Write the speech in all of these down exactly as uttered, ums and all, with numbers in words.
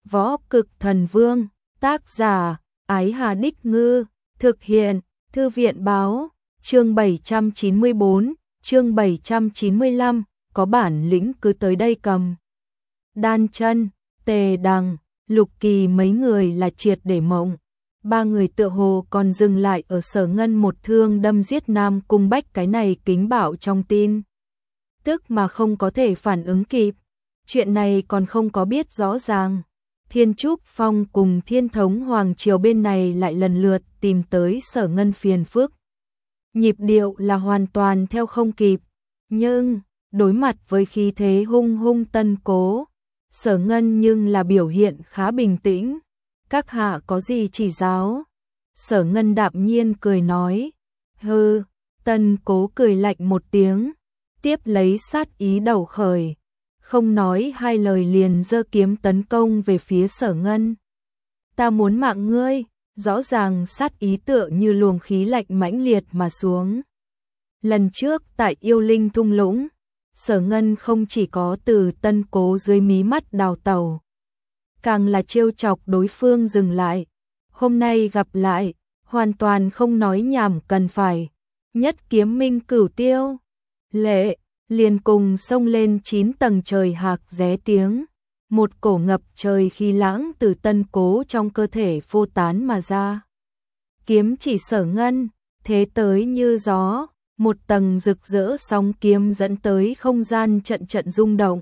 Võ Cực Thần Vương, tác giả, Ái Hà Đích Ngư, thực hiện, Thư viện Báo, chương bảy trăm chín mươi bốn, chương bảy trăm chín mươi lăm, có bản lĩnh cứ tới đây cầm. Đan Chân, Tề Đằng, Lục Kỳ mấy người là triệt để mộng. Ba người tựa hồ còn dừng lại ở Sở Ngân một thương đâm giết Nam Cung Bách cái này kính bảo trong tin tức mà không có thể phản ứng kịp. Chuyện này còn không có biết rõ ràng. Thiên Trúc Phong cùng Thiên Thống Hoàng Triều bên này lại lần lượt tìm tới Sở Ngân phiền phức. Nhịp điệu là hoàn toàn theo không kịp, nhưng đối mặt với khí thế hung hung Tân Cố, Sở Ngân nhưng là biểu hiện khá bình tĩnh. Các hạ có gì chỉ giáo? Sở Ngân đạm nhiên cười nói. Hừ, Tân Cố cười lạnh một tiếng, tiếp lấy sát ý đầu khởi, không nói hai lời liền giơ kiếm tấn công về phía Sở Ngân. Ta muốn mạng ngươi, rõ ràng sát ý tựa như luồng khí lạnh mãnh liệt mà xuống. Lần trước tại Yêu Linh thung lũng, Sở Ngân không chỉ có từ Tân Cố dưới mí mắt đào tẩu, càng là trêu chọc đối phương dừng lại. Hôm nay gặp lại, hoàn toàn không nói nhảm cần phải, nhất kiếm minh cửu tiêu. Lệ, liền cùng xông lên chín tầng trời hạc ré tiếng. Một cổ ngập trời khí lãng từ Tân Cố trong cơ thể phô tán mà ra. Kiếm chỉ Sở Ngân, thế tới như gió, một tầng rực rỡ sóng kiếm dẫn tới không gian trận trận rung động.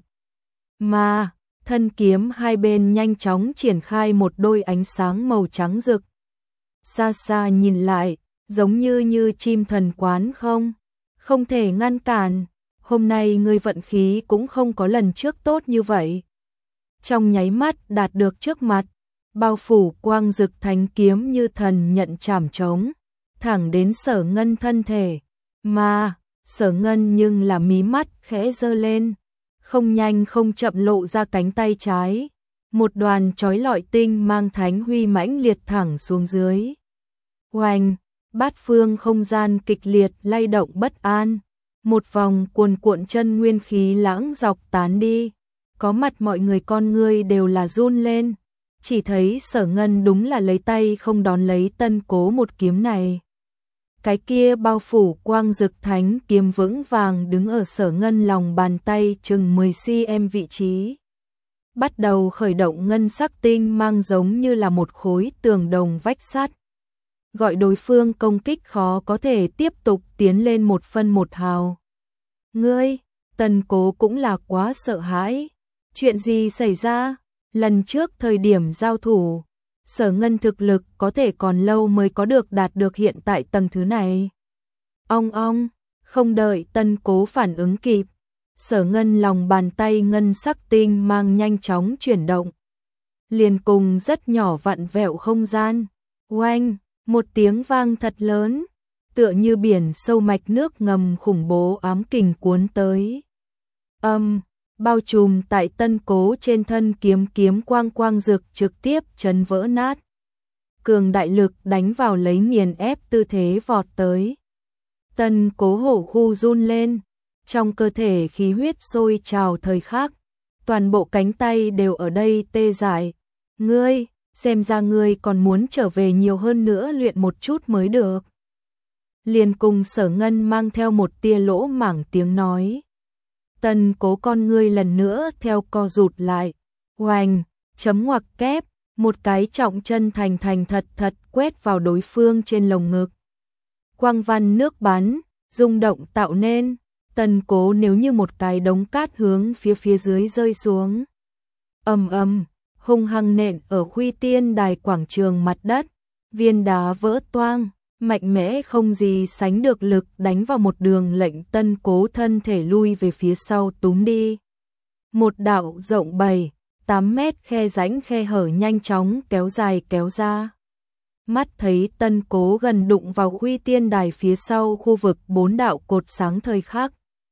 Mà, thân kiếm hai bên nhanh chóng triển khai một đôi ánh sáng màu trắng rực. Xa xa nhìn lại, giống như như chim thần quán không, không thể ngăn cản. Hôm nay ngươi vận khí cũng không có lần trước tốt như vậy. Trong nháy mắt đạt được trước mặt, bao phủ quang rực thánh kiếm như thần nhận chảm trống, thẳng đến Sở Ngân thân thể. Mà, Sở Ngân nhưng là mí mắt khẽ giơ lên, không nhanh không chậm lộ ra cánh tay trái. Một đoàn chói lọi tinh mang thánh huy mãnh liệt thẳng xuống dưới. Oanh, bát phương không gian kịch liệt lay động bất an. Một vòng cuồn cuộn chân nguyên khí lãng dọc tán đi. Có mặt mọi người con ngươi đều là run lên. Chỉ thấy Sở Ngân đúng là lấy tay không đón lấy Tân Cố một kiếm này. Cái kia bao phủ quang rực thánh kiếm vững vàng đứng ở Sở Ngân lòng bàn tay chừng mười xăng-ti-mét vị trí. Bắt đầu khởi động ngân sắc tinh mang giống như là một khối tường đồng vách sắt. Gọi đối phương công kích khó có thể tiếp tục tiến lên một phân một hào. Ngươi, Tân Cố cũng là quá sợ hãi. Chuyện gì xảy ra? Lần trước thời điểm giao thủ, Sở Ngân thực lực có thể còn lâu mới có được đạt được hiện tại tầng thứ này. Ong ong, không đợi Tân Cố phản ứng kịp, Sở Ngân lòng bàn tay ngân sắc tinh mang nhanh chóng chuyển động. Liền cùng rất nhỏ vặn vẹo không gian. Oanh, một tiếng vang thật lớn, tựa như biển sâu mạch nước ngầm khủng bố ám kình cuốn tới. Âm, bao trùm tại Tân Cố trên thân kiếm kiếm quang quang rực trực tiếp chấn vỡ nát. Cường đại lực đánh vào lấy nghiền ép tư thế vọt tới. Tân Cố hổ khu run lên, trong cơ thể khí huyết sôi trào thời khắc, toàn bộ cánh tay đều ở đây tê dại. Ngươi, xem ra ngươi còn muốn trở về nhiều hơn nữa luyện một chút mới được. Liền cùng Sở Ngân mang theo một tia lỗ mảng tiếng nói. Tân Cố con ngươi lần nữa theo co rụt lại. Oanh, chấm ngoặc kép, một cái trọng chân thành thành thật thật quét vào đối phương trên lồng ngực. Quang văn nước bắn, rung động tạo nên. Tân Cố nếu như một cái đống cát hướng phía phía dưới rơi xuống. Ầm ầm, hung hăng nện ở Khuy Tiên đài quảng trường mặt đất, viên đá vỡ toang, mạnh mẽ không gì sánh được lực đánh vào một đường lệnh Tân Cố thân thể lui về phía sau túm đi. Một đạo rộng bảy, tám mét khe rãnh khe hở nhanh chóng kéo dài kéo ra. Mắt thấy Tân Cố gần đụng vào Khuy Tiên đài phía sau khu vực bốn đạo cột sáng thời khắc.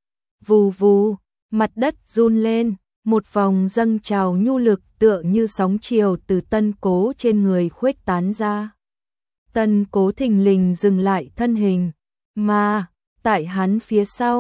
Vù vù, mặt đất run lên, một vòng dâng trào nhu lực tựa như sóng chiều từ Tân Cố trên người khuếch tán ra. Tân Cố thình lình dừng lại thân hình, mà tại hắn phía sau,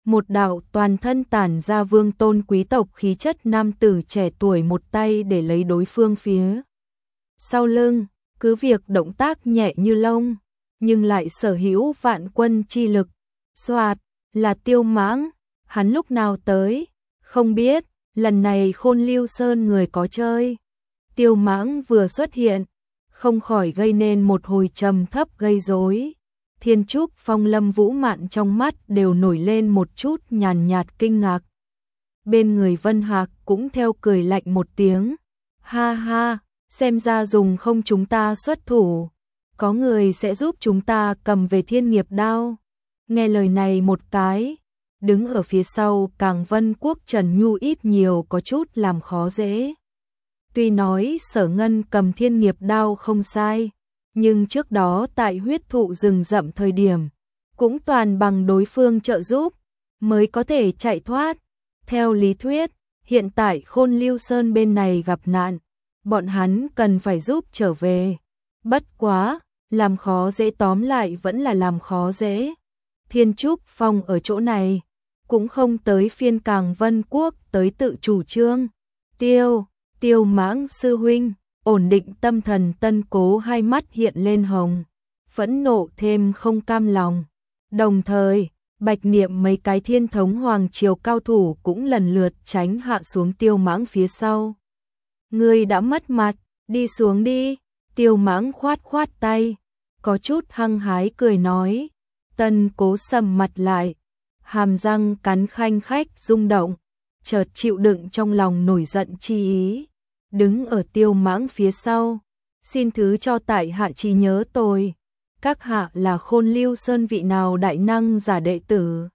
một đạo toàn thân tản ra vương tôn quý tộc khí chất nam tử trẻ tuổi một tay để lấy đối phương phía sau lưng, cứ việc động tác nhẹ như lông, nhưng lại sở hữu vạn quân chi lực. Soạt, là Tiêu Mãng, hắn lúc nào tới, không biết, lần này Khôn Lưu Sơn người có chơi. Tiêu Mãng vừa xuất hiện, không khỏi gây nên một hồi trầm thấp gây rối. Thiên Trúc Phong Lâm Vũ Mạn trong mắt đều nổi lên một chút nhàn nhạt kinh ngạc. Bên người Vân Hạc cũng theo cười lạnh một tiếng. Ha ha, xem ra dùng không chúng ta xuất thủ. Có người sẽ giúp chúng ta cầm về Thiên Nghiệp Đao. Nghe lời này một cái, đứng ở phía sau Càng Vân Quốc Trần Nhu ít nhiều có chút làm khó dễ. Tuy nói Sở Ngân cầm Thiên Nghiệp Đao không sai, nhưng trước đó tại huyết thụ rừng rậm thời điểm, cũng toàn bằng đối phương trợ giúp, mới có thể chạy thoát. Theo lý thuyết, hiện tại Khôn Lưu Sơn bên này gặp nạn, bọn hắn cần phải giúp trở về. Bất quá, làm khó dễ tóm lại vẫn là làm khó dễ. Thiên Trúc Phong ở chỗ này, cũng không tới phiên Càng Vân Quốc tới tự chủ trương. Tiêu, Tiêu Mãng sư huynh, ổn định tâm thần Tân Cố hai mắt hiện lên hồng, phẫn nộ thêm không cam lòng. Đồng thời, Bạch Niệm mấy cái Thiên Thống Hoàng Triều cao thủ cũng lần lượt tránh hạ xuống Tiêu Mãng phía sau. Ngươi đã mất mặt, đi xuống đi. Tiêu Mãng khoát khoát tay, có chút hăng hái cười nói. Tân Cố sầm mặt lại, hàm răng cắn khanh khách rung động, chợt chịu đựng trong lòng nổi giận chi ý, đứng ở Tiêu Mãng phía sau. Xin thứ cho tại hạ trí nhớ tôi, các hạ là Khôn Lưu Sơn vị nào đại năng giả đệ tử?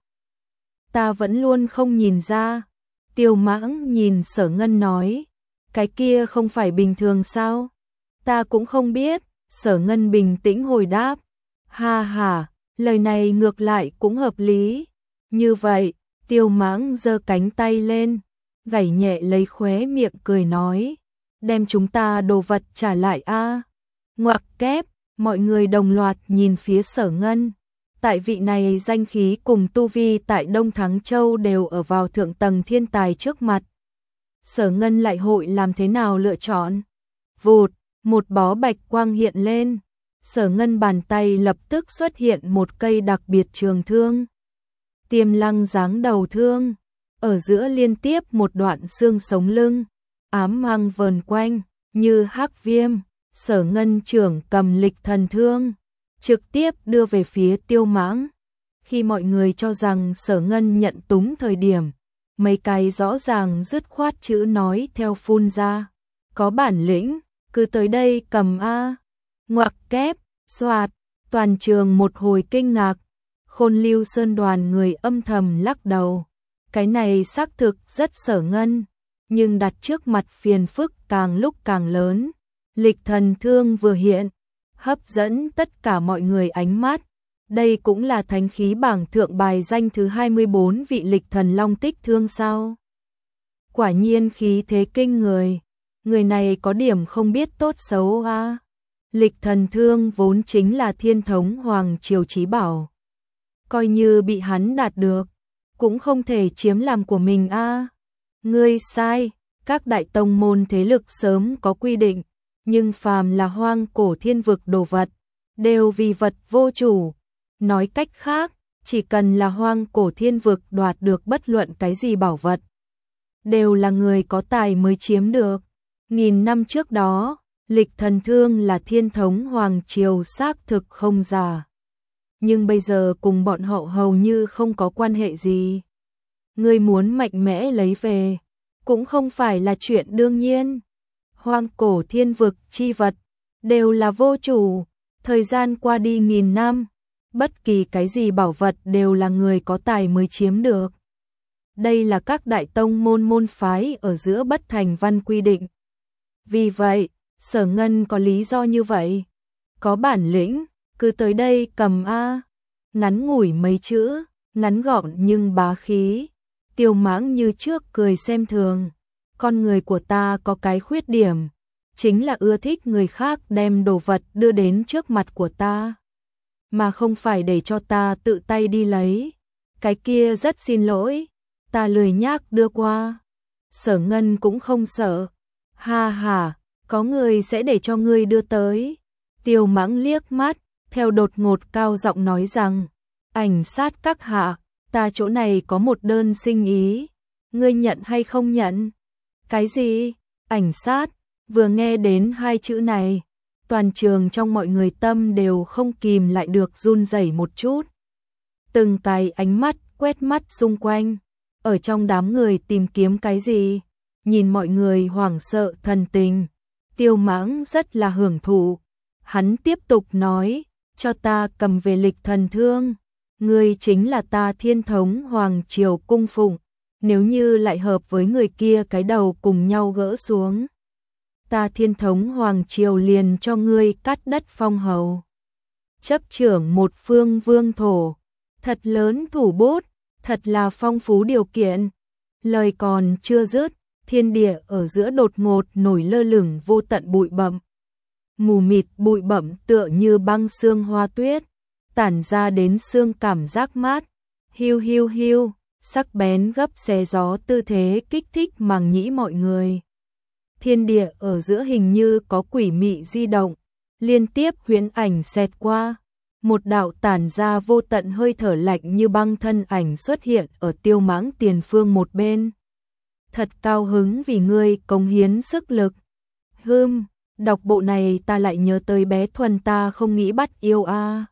Ta vẫn luôn không nhìn ra. Tiêu Mãng nhìn Sở Ngân nói, cái kia không phải bình thường sao? Ta cũng không biết. Sở Ngân bình tĩnh hồi đáp, ha ha, lời này ngược lại cũng hợp lý. Như vậy, Tiêu Mãng giơ cánh tay lên, gảy nhẹ lấy khóe miệng cười nói, đem chúng ta đồ vật trả lại a. Ngoặc kép, mọi người đồng loạt nhìn phía Sở Ngân. Tại vị này danh khí cùng tu vi tại Đông Thắng Châu đều ở vào thượng tầng thiên tài trước mặt. Sở Ngân lại hội làm thế nào lựa chọn? Vụt, một bó bạch quang hiện lên. Sở Ngân bàn tay lập tức xuất hiện một cây đặc biệt trường thương. Tiềm lăng dáng đầu thương, ở giữa liên tiếp một đoạn xương sống lưng, ám mang vờn quanh, như hắc viêm. Sở Ngân trưởng cầm lịch thần thương, trực tiếp đưa về phía Tiêu Mãng. Khi mọi người cho rằng Sở Ngân nhận túng thời điểm, mấy cái rõ ràng dứt khoát chữ nói theo phun ra. Có bản lĩnh, cứ tới đây cầm a. Ngoặc kép, xoạt, toàn trường một hồi kinh ngạc. Khôn Lưu Sơn đoàn người âm thầm lắc đầu. Cái này xác thực rất Sở Ngân, nhưng đặt trước mặt phiền phức càng lúc càng lớn. Lịch thần thương vừa hiện, hấp dẫn tất cả mọi người ánh mắt. Đây cũng là thánh khí bảng thượng bài danh thứ hai mươi bốn vị lịch thần long tích thương sao. Quả nhiên khí thế kinh người. Người này có điểm không biết tốt xấu a. À. Lịch thần thương vốn chính là Thiên Thống Hoàng Triều chí bảo. Coi như bị hắn đạt được, cũng không thể chiếm làm của mình a. À. Ngươi sai, các đại tông môn thế lực sớm có quy định, nhưng phàm là hoang cổ thiên vực đồ vật, đều vì vật vô chủ. Nói cách khác, chỉ cần là hoang cổ thiên vực đoạt được bất luận cái gì bảo vật, đều là người có tài mới chiếm được. Nghìn năm trước đó, lịch thần thương là Thiên Thống Hoàng Triều xác thực không giả. Nhưng bây giờ cùng bọn họ hầu như không có quan hệ gì. Ngươi muốn mạnh mẽ lấy về, cũng không phải là chuyện đương nhiên. Hoang cổ thiên vực chi vật, đều là vô chủ. Thời gian qua đi nghìn năm, bất kỳ cái gì bảo vật đều là người có tài mới chiếm được. Đây là các đại tông môn môn phái ở giữa bất thành văn quy định. Vì vậy, Sở Ngân có lý do như vậy. Có bản lĩnh, cứ tới đây cầm a. Ngắn ngủi mấy chữ, ngắn gọn nhưng bá khí. Tiêu Mãng như trước cười xem thường. Con người của ta có cái khuyết điểm, chính là ưa thích người khác đem đồ vật đưa đến trước mặt của ta, mà không phải để cho ta tự tay đi lấy. Cái kia rất xin lỗi, ta lười nhác đưa qua. Sở Ngân cũng không sợ. Ha ha, có người sẽ để cho ngươi đưa tới. Tiêu Mãng liếc mắt, theo đột ngột cao giọng nói rằng, ảnh sát các hạ, ta chỗ này có một đơn sinh ý, ngươi nhận hay không nhận? Cái gì? Ảnh sát? Vừa nghe đến hai chữ này, toàn trường trong mọi người tâm đều không kìm lại được run rẩy một chút. Từng cái ánh mắt quét mắt xung quanh, ở trong đám người tìm kiếm cái gì, nhìn mọi người hoảng sợ thần tình. Tiêu Mãng rất là hưởng thụ, hắn tiếp tục nói, cho ta cầm về lịch thần thương, ngươi chính là ta Thiên Thống Hoàng Triều cung phụng, nếu như lại hợp với người kia cái đầu cùng nhau gỡ xuống, ta Thiên Thống Hoàng Triều liền cho ngươi cắt đất phong hầu. Chấp trưởng một phương vương thổ, thật lớn thủ bút, thật là phong phú điều kiện. Lời còn chưa dứt, thiên địa ở giữa đột ngột nổi lơ lửng vô tận bụi bặm. Mù mịt bụi bặm tựa như băng sương hoa tuyết, tản ra đến xương cảm giác mát. Hiu hiu hiu, sắc bén gấp xé gió tư thế kích thích màng nhĩ mọi người. Thiên địa ở giữa hình như có quỷ mị di động, liên tiếp huyễn ảnh xẹt qua. Một đạo tản ra vô tận hơi thở lạnh như băng thân ảnh xuất hiện ở Tiêu Mãng tiền phương một bên. Thật cao hứng vì ngươi cống hiến sức lực. Hừm, đọc bộ này ta lại nhớ tới bé Thuần ta không nghĩ bắt yêu a. À.